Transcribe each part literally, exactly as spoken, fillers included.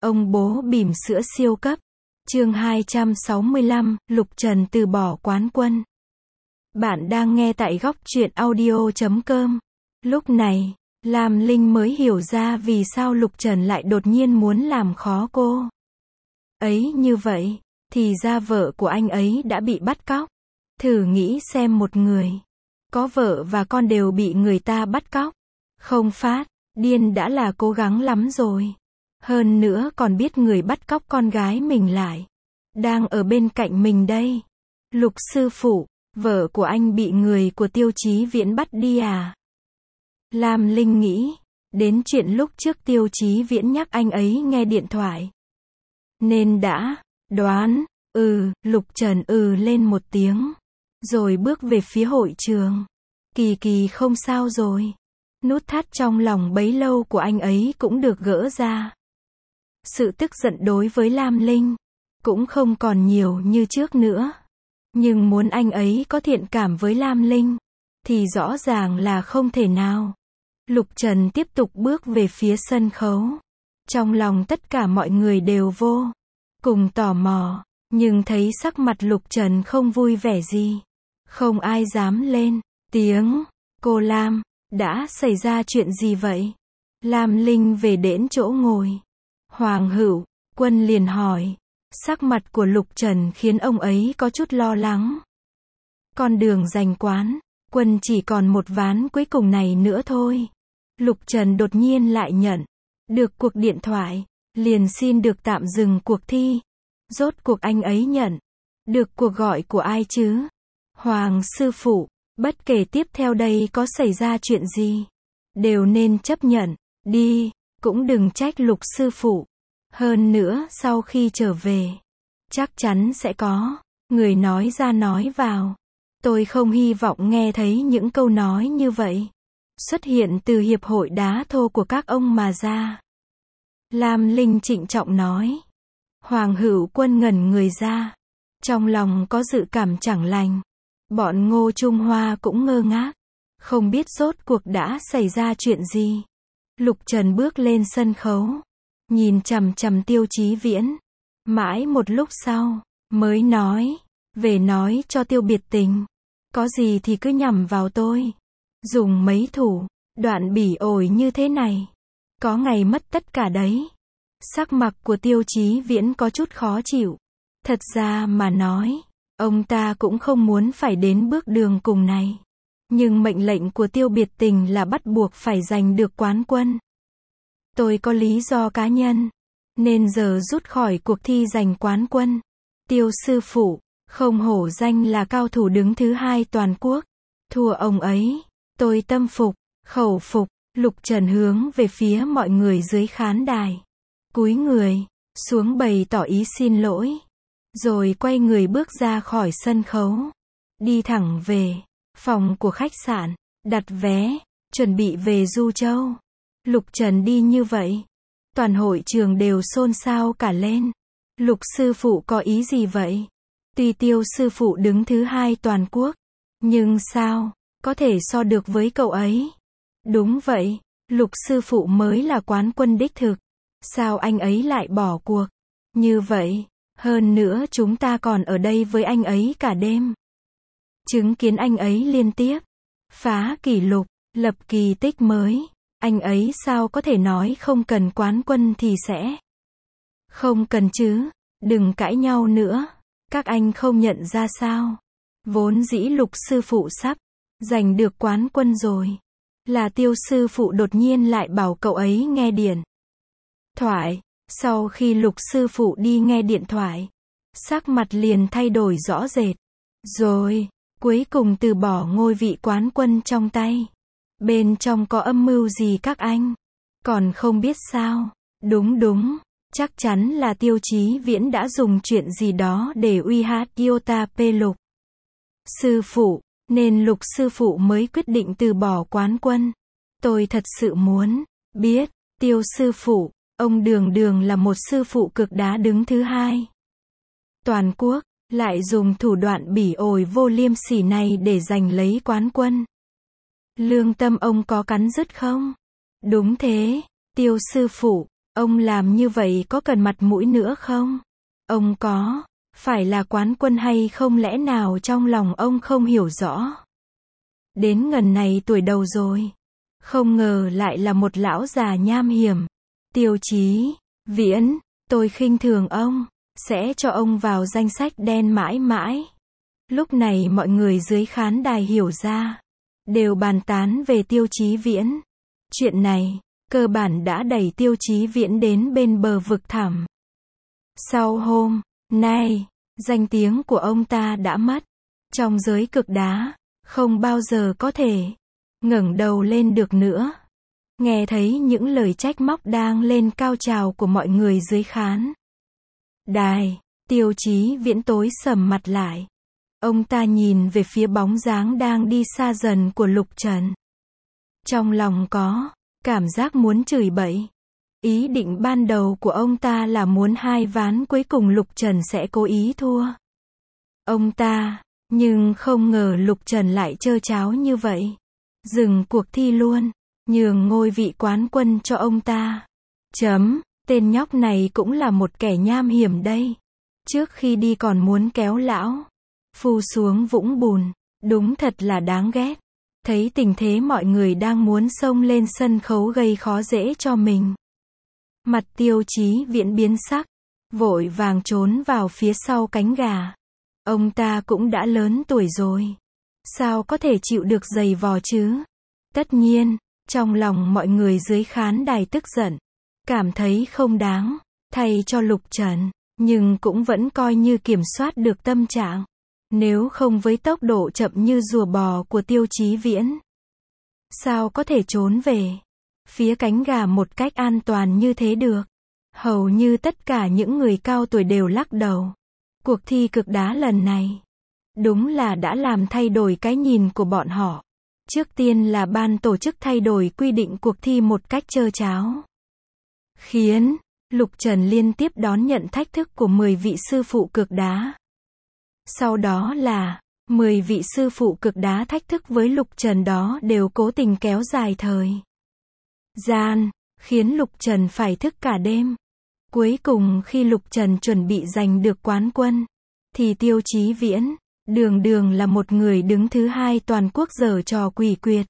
Ông bố bỉm sữa siêu cấp. Chương hai trăm sáu mươi lăm, Lục Trần từ bỏ quán quân. Bạn đang nghe tại góc truyện audio chấm com. Lúc này, Lam Linh mới hiểu ra vì sao Lục Trần lại đột nhiên muốn làm khó cô. Ấy như vậy, thì ra vợ của anh ấy đã bị bắt cóc. Thử nghĩ xem, một người có vợ và con đều bị người ta bắt cóc. Không phát điên đã là cố gắng lắm rồi. Hơn nữa còn biết người bắt cóc con gái mình lại đang ở bên cạnh mình đây. Lục sư phụ, vợ của anh bị người của Tiêu Chí Viễn bắt đi à? Lam Linh nghĩ đến chuyện lúc trước Tiêu Chí Viễn nhắc anh ấy nghe điện thoại, nên đã đoán. Ừ, Lục Trần ừ lên một tiếng, rồi bước về phía hội trường. Kỳ Kỳ không sao rồi. Nút thắt trong lòng bấy lâu của anh ấy cũng được gỡ ra. Sự tức giận đối với Lam Linh cũng không còn nhiều như trước nữa. Nhưng muốn anh ấy có thiện cảm với Lam Linh thì rõ ràng là không thể nào. Lục Trần tiếp tục bước về phía sân khấu. Trong lòng tất cả mọi người đều vô cùng tò mò, nhưng thấy sắc mặt Lục Trần không vui vẻ gì. Không ai dám lên tiếng. Cô Lam, đã xảy ra chuyện gì vậy? Lam Linh về đến chỗ ngồi. Hoàng Hữu Quân liền hỏi. Sắc mặt của Lục Trần khiến ông ấy có chút lo lắng. Con đường giành quán quân chỉ còn một ván cuối cùng này nữa thôi. Lục Trần đột nhiên lại nhận được cuộc điện thoại, liền xin được tạm dừng cuộc thi. Rốt cuộc anh ấy nhận được cuộc gọi của ai chứ? Hoàng sư phụ, bất kể tiếp theo đây có xảy ra chuyện gì, đều nên chấp nhận đi, cũng đừng trách Lục sư phụ. Hơn nữa sau khi trở về, chắc chắn sẽ có người nói ra nói vào. Tôi không hy vọng nghe thấy những câu nói như vậy xuất hiện từ hiệp hội đá thô của các ông mà ra. Lam Linh trịnh trọng nói. Hoàng Hữu Quân ngẩn người ra, trong lòng có dự cảm chẳng lành. Bọn Ngô Trung Hoa cũng ngơ ngác, không biết rốt cuộc đã xảy ra chuyện gì. Lục Trần bước lên sân khấu, nhìn chằm chằm Tiêu Chí Viễn. Mãi một lúc sau, mới nói, về nói cho Tiêu Biệt Tình, có gì thì cứ nhằm vào tôi. Dùng mấy thủ đoạn bỉ ổi như thế này, có ngày mất tất cả đấy. Sắc mặt của Tiêu Chí Viễn có chút khó chịu. Thật ra mà nói, ông ta cũng không muốn phải đến bước đường cùng này. Nhưng mệnh lệnh của Tiêu Biệt Tình là bắt buộc phải giành được quán quân. Tôi có lý do cá nhân, nên giờ rút khỏi cuộc thi giành quán quân. Tiêu sư phụ, không hổ danh là cao thủ đứng thứ hai toàn quốc. Thua ông ấy, tôi tâm phục, khẩu phục. Lục Trần hướng về phía mọi người dưới khán đài, cúi người xuống bày tỏ ý xin lỗi, rồi quay người bước ra khỏi sân khấu, đi thẳng về phòng của khách sạn, đặt vé, chuẩn bị về Du Châu. Lục Trần đi như vậy, toàn hội trường đều xôn xao cả lên. Lục sư phụ có ý gì vậy? Tuy Tiêu sư phụ đứng thứ hai toàn quốc, nhưng sao có thể so được với cậu ấy? Đúng vậy, Lục sư phụ mới là quán quân đích thực. Sao anh ấy lại bỏ cuộc như vậy? Hơn nữa chúng ta còn ở đây với anh ấy cả đêm, chứng kiến anh ấy liên tiếp phá kỷ lục, lập kỳ tích mới. Anh ấy sao có thể nói không cần quán quân thì sẽ không cần chứ? Đừng cãi nhau nữa. Các anh không nhận ra sao? Vốn dĩ Lục sư phụ sắp giành được quán quân rồi, là Tiêu sư phụ đột nhiên lại bảo cậu ấy nghe điện thoại. Sau khi Lục sư phụ đi nghe điện thoại, sắc mặt liền thay đổi rõ rệt, rồi cuối cùng từ bỏ ngôi vị quán quân trong tay. Bên trong có âm mưu gì các anh còn không biết sao? Đúng đúng, chắc chắn là Tiêu Chí Viễn đã dùng chuyện gì đó để uy hiếp Iota P Lục sư phụ, nên Lục sư phụ mới quyết định từ bỏ quán quân. Tôi thật sự muốn biết, Tiêu sư phụ, ông đường đường là một sư phụ cực đá đứng thứ hai toàn quốc, lại dùng thủ đoạn bỉ ổi vô liêm sỉ này để giành lấy quán quân. Lương tâm ông có cắn rứt không? Đúng thế, Tiêu sư phụ, Ông làm như vậy có cần mặt mũi nữa không? Ông có phải là quán quân hay không, lẽ nào trong lòng ông không hiểu rõ? Đến ngần này tuổi đầu rồi, không ngờ lại là một lão già nham hiểm. Tiêu Chí Viễn, tôi khinh thường ông, sẽ cho ông vào danh sách đen mãi mãi. Lúc này mọi người dưới khán đài hiểu ra, đều bàn tán về Tiêu Chí Viễn. Chuyện này, cơ bản đã đẩy Tiêu Chí Viễn đến bên bờ vực thẳm. Sau hôm nay, danh tiếng của ông ta đã mất. Trong giới cực đá, không bao giờ có thể ngẩng đầu lên được nữa. Nghe thấy những lời trách móc đang lên cao trào của mọi người dưới khán đài, Tiêu Chí Viễn tối sầm mặt lại. Ông ta nhìn về phía bóng dáng đang đi xa dần của Lục Trần. Trong lòng có cảm giác muốn chửi bậy. Ý định ban đầu của ông ta là muốn hai ván cuối cùng Lục Trần sẽ cố ý thua ông ta, nhưng không ngờ Lục Trần lại trơ tráo như vậy. Dừng cuộc thi luôn, nhường ngôi vị quán quân cho ông ta. Chấm, tên nhóc này cũng là một kẻ nham hiểm đây. Trước khi đi còn muốn kéo lão Phu xuống vũng bùn, đúng thật là đáng ghét. Thấy tình thế mọi người đang muốn xông lên sân khấu gây khó dễ cho mình. Mặt Tiêu Chí Viễn biến sắc, vội vàng trốn vào phía sau cánh gà. Ông ta cũng đã lớn tuổi rồi, sao có thể chịu được giày vò chứ? Tất nhiên, trong lòng mọi người dưới khán đài tức giận, cảm thấy không đáng thay cho Lục Trần, nhưng cũng vẫn coi như kiểm soát được tâm trạng. Nếu không với tốc độ chậm như rùa bò của Tiêu Chí Viễn, sao có thể trốn về phía cánh gà một cách an toàn như thế được? Hầu như tất cả những người cao tuổi đều lắc đầu. Cuộc thi cực đá lần này, đúng là đã làm thay đổi cái nhìn của bọn họ. Trước tiên là ban tổ chức thay đổi quy định cuộc thi một cách trơ tráo, khiến Lục Trần liên tiếp đón nhận thách thức của mười vị sư phụ cực đá. Sau đó là mười vị sư phụ cực đá thách thức với Lục Trần đó đều cố tình kéo dài thời gian, khiến Lục Trần phải thức cả đêm. Cuối cùng khi Lục Trần chuẩn bị giành được quán quân, thì Tiêu Chí Viễn, đường đường là một người đứng thứ hai toàn quốc giở trò quỷ quyệt.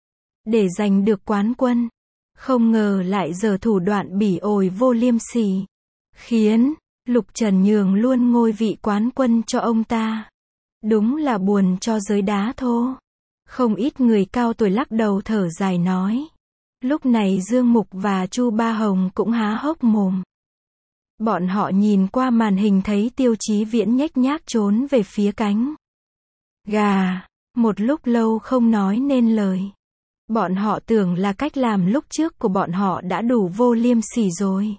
Để giành được quán quân, không ngờ lại giở thủ đoạn bỉ ổi vô liêm sỉ, khiến Lục Trần nhường luôn ngôi vị quán quân cho ông ta. Đúng là buồn cho giới đá thô. Không ít người cao tuổi lắc đầu thở dài nói. Lúc này Dương Mục và Chu Ba Hồng cũng há hốc mồm. Bọn họ nhìn qua màn hình thấy Tiêu Chí Viễn nhếch nhác trốn về phía cánh gà, một lúc lâu không nói nên lời. Bọn họ tưởng là cách làm lúc trước của bọn họ đã đủ vô liêm sỉ rồi.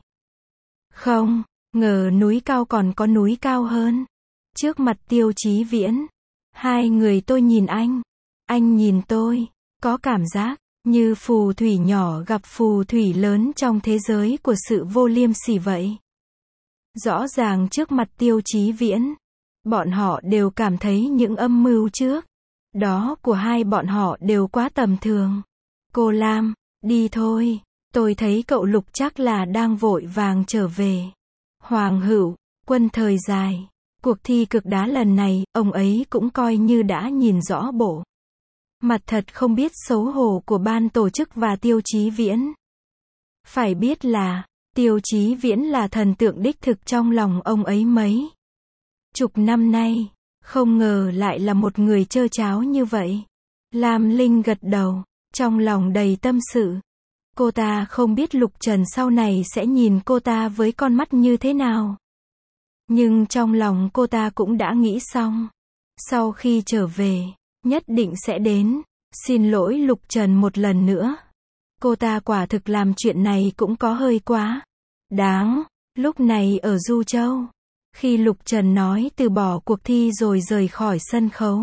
Không ngờ núi cao còn có núi cao hơn. Trước mặt Tiêu Chí Viễn, hai người tôi nhìn anh, anh nhìn tôi, có cảm giác như phù thủy nhỏ gặp phù thủy lớn trong thế giới của sự vô liêm sỉ vậy. Rõ ràng trước mặt Tiêu Chí Viễn, bọn họ đều cảm thấy những âm mưu trước đó của hai bọn họ đều quá tầm thường. Cô Lam, đi thôi, tôi thấy cậu Lục chắc là đang vội vàng trở về. Hoàng Hữu, Quân thời dài, cuộc thi cực đá lần này, ông ấy cũng coi như đã nhìn rõ bộ mặt thật không biết xấu hổ của ban tổ chức và Tiêu Chí Viễn. Phải biết là, Tiêu Chí Viễn là thần tượng đích thực trong lòng ông ấy mấy chục năm nay, không ngờ lại là một người trơ tráo như vậy. Lam Linh gật đầu, trong lòng đầy tâm sự. Cô ta không biết Lục Trần sau này sẽ nhìn cô ta với con mắt như thế nào. Nhưng trong lòng cô ta cũng đã nghĩ xong. Sau khi trở về, nhất định sẽ đến xin lỗi Lục Trần một lần nữa. Cô ta quả thực làm chuyện này cũng có hơi quá đáng. Lúc này ở Du Châu, khi Lục Trần nói từ bỏ cuộc thi rồi rời khỏi sân khấu,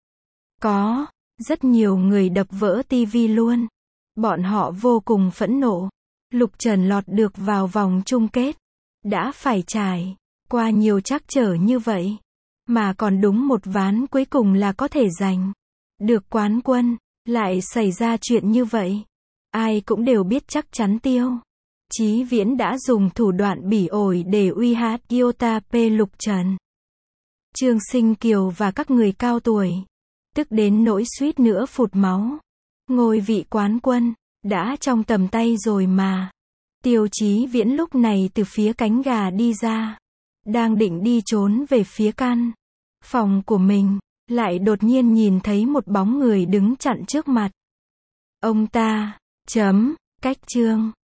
có rất nhiều người đập vỡ tivi luôn. Bọn họ vô cùng phẫn nộ. Lục Trần lọt được vào vòng chung kết, đã phải trải qua nhiều trắc trở như vậy, mà còn đúng một ván cuối cùng là có thể giành được quán quân, lại xảy ra chuyện như vậy. Ai cũng đều biết chắc chắn Tiêu Chí Viễn đã dùng thủ đoạn bỉ ổi để uy hát Iota P Lục Trần, Trương Sinh Kiều và các người cao tuổi, tức đến nỗi suýt nữa phụt máu. Ngôi vị quán quân đã trong tầm tay rồi mà. Tiêu Chí Viễn lúc này từ phía cánh gà đi ra, đang định đi trốn về phía căn phòng của mình, lại đột nhiên nhìn thấy một bóng người đứng chặn trước mặt ông ta. Chấm, cách chương